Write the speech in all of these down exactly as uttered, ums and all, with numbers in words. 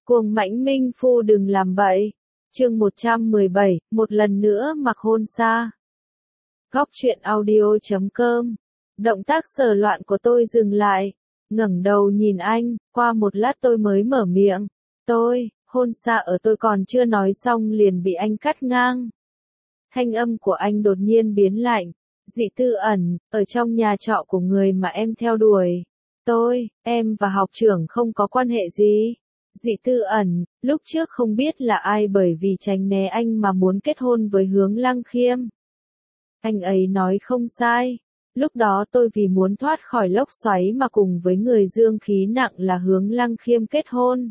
Cuồng mãnh minh phu đừng làm bậy. Chương một trăm mười bảy, một lần nữa mặc hôn xa. Góc truyện audio chấm com. Động tác sờ loạn của tôi dừng lại, ngẩng đầu nhìn anh, qua một lát tôi mới mở miệng. Tôi, hôn xa ở tôi còn chưa nói xong liền bị anh cắt ngang. Thanh âm của anh đột nhiên biến lạnh. Dị Tư Ẩn, ở trong nhà trọ của người mà em theo đuổi. Tôi, em và học trưởng không có quan hệ gì. Dị Tư Ẩn, lúc trước không biết là ai bởi vì tránh né anh mà muốn kết hôn với Hướng Lăng Khiêm. Anh ấy nói không sai. Lúc đó tôi vì muốn thoát khỏi lốc xoáy mà cùng với người dương khí nặng là Hướng Lăng Khiêm kết hôn.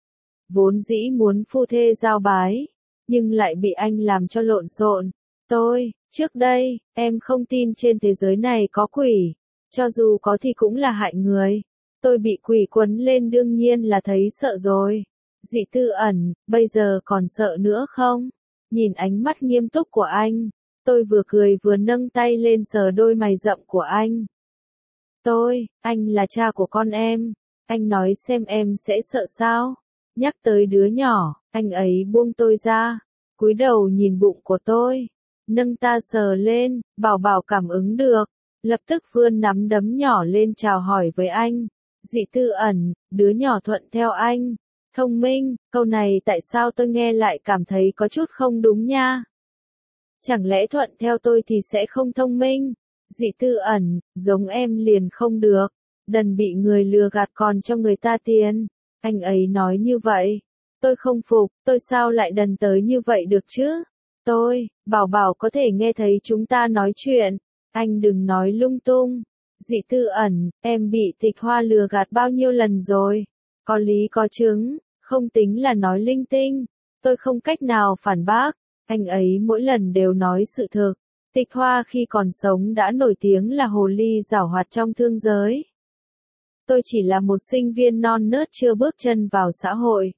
Vốn dĩ muốn phu thê giao bái, nhưng lại bị anh làm cho lộn xộn. Tôi, trước đây, em không tin trên thế giới này có quỷ. Cho dù có thì cũng là hại người. Tôi bị quỷ quấn lên đương nhiên là thấy sợ rồi. Dị Tư Ẩn, bây giờ còn sợ nữa không? Nhìn ánh mắt nghiêm túc của anh, tôi vừa cười vừa nâng tay lên sờ đôi mày rậm của anh. Tôi, anh là cha của con em. Anh nói xem em sẽ sợ sao? Nhắc tới đứa nhỏ, anh ấy buông tôi ra, cúi đầu nhìn bụng của tôi, nâng ta sờ lên, bảo bảo cảm ứng được, lập tức vươn nắm đấm nhỏ lên chào hỏi với anh. Dị Tư Ẩn, đứa nhỏ thuận theo anh, thông minh, câu này tại sao tôi nghe lại cảm thấy có chút không đúng nha? Chẳng lẽ thuận theo tôi thì sẽ không thông minh? Dị Tư Ẩn, giống em liền không được, đần bị người lừa gạt còn cho người ta tiền. Anh ấy nói như vậy, tôi không phục, tôi sao lại đần tới như vậy được chứ? Tôi, bảo bảo có thể nghe thấy chúng ta nói chuyện, anh đừng nói lung tung. Dị Tư Ẩn, em bị Tịch Hoa lừa gạt bao nhiêu lần rồi? Có lý có chứng, không tính là nói linh tinh. Tôi không cách nào phản bác, anh ấy mỗi lần đều nói sự thực. Tịch Hoa khi còn sống đã nổi tiếng là hồ ly giảo hoạt trong thương giới. Tôi chỉ là một sinh viên non nớt chưa bước chân vào xã hội.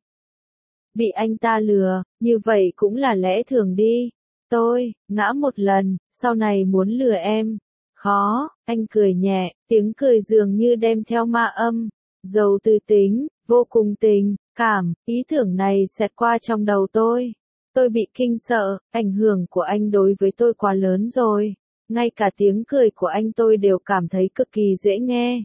Bị anh ta lừa, như vậy cũng là lẽ thường đi. Tôi, ngã một lần, sau này muốn lừa em. Khó, anh cười nhẹ, tiếng cười dường như đem theo ma âm. Giàu tư tính, vô cùng tình, cảm, ý tưởng này xẹt qua trong đầu tôi. Tôi bị kinh sợ, ảnh hưởng của anh đối với tôi quá lớn rồi. Ngay cả tiếng cười của anh tôi đều cảm thấy cực kỳ dễ nghe.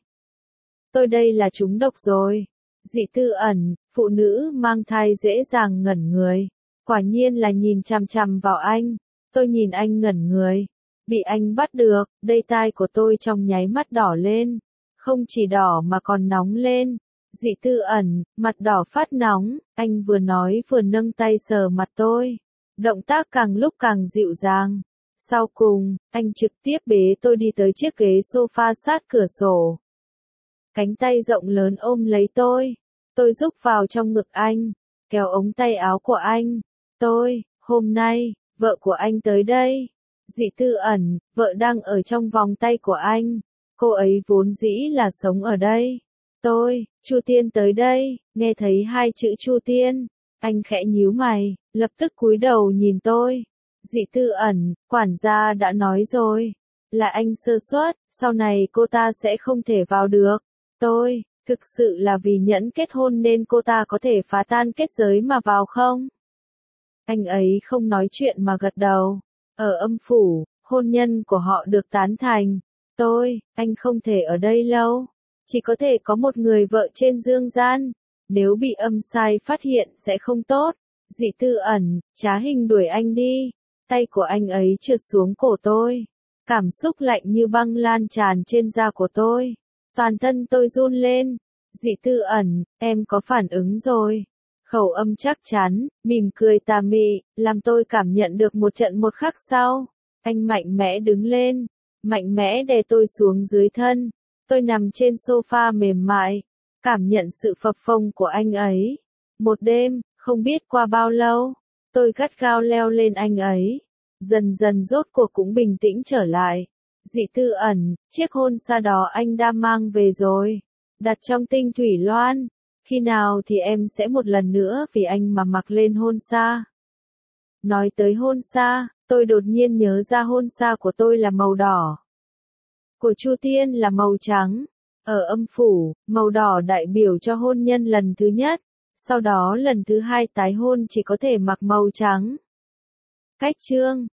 Tôi đây là trúng độc rồi. Dị Tư Ẩn, phụ nữ mang thai dễ dàng ngẩn người. Quả nhiên là nhìn chằm chằm vào anh. Tôi nhìn anh ngẩn người. Bị anh bắt được, đây tai của tôi trong nháy mắt đỏ lên. Không chỉ đỏ mà còn nóng lên. Dị Tư Ẩn, mặt đỏ phát nóng, anh vừa nói vừa nâng tay sờ mặt tôi. Động tác càng lúc càng dịu dàng. Sau cùng, anh trực tiếp bế tôi đi tới chiếc ghế sofa sát cửa sổ. Cánh tay rộng lớn ôm lấy tôi. Tôi rúc vào trong ngực anh, kéo ống tay áo của anh. Tôi, hôm nay, vợ của anh tới đây. Dị Tư Ẩn, vợ đang ở trong vòng tay của anh. Cô ấy vốn dĩ là sống ở đây. Tôi, Chu Tiên tới đây, nghe thấy hai chữ Chu Tiên. Anh khẽ nhíu mày, lập tức cúi đầu nhìn tôi. Dị Tư Ẩn, quản gia đã nói rồi. Là anh sơ suất, sau này cô ta sẽ không thể vào được. Tôi, thực sự là vì nhẫn kết hôn nên cô ta có thể phá tan kết giới mà vào không? Anh ấy không nói chuyện mà gật đầu. Ở âm phủ, hôn nhân của họ được tán thành. Tôi, anh không thể ở đây lâu. Chỉ có thể có một người vợ trên dương gian. Nếu bị âm sai phát hiện sẽ không tốt. Dị Tư Ẩn, trá hình đuổi anh đi. Tay của anh ấy trượt xuống cổ tôi. Cảm xúc lạnh như băng lan tràn trên da của tôi. Toàn thân tôi run lên. Dị Tư Ẩn, em có phản ứng rồi. Khẩu âm chắc chắn, mỉm cười tà mị, làm tôi cảm nhận được một trận một khắc sau. Anh mạnh mẽ đứng lên, mạnh mẽ đè tôi xuống dưới thân. Tôi nằm trên sofa mềm mại, cảm nhận sự phập phồng của anh ấy. Một đêm, không biết qua bao lâu, tôi gắt gao leo lên anh ấy. Dần dần rốt cuộc cũng bình tĩnh trở lại. Dị Tư Ẩn, chiếc hôn xa đó anh đã mang về rồi. Đặt trong tinh thủy loan. Khi nào thì em sẽ một lần nữa vì anh mà mặc lên hôn xa. Nói tới hôn xa, tôi đột nhiên nhớ ra hôn xa của tôi là màu đỏ. Của Chu Tiên là màu trắng. Ở âm phủ, màu đỏ đại biểu cho hôn nhân lần thứ nhất. sau đó lần thứ hai tái hôn chỉ có thể mặc màu trắng. Cách chương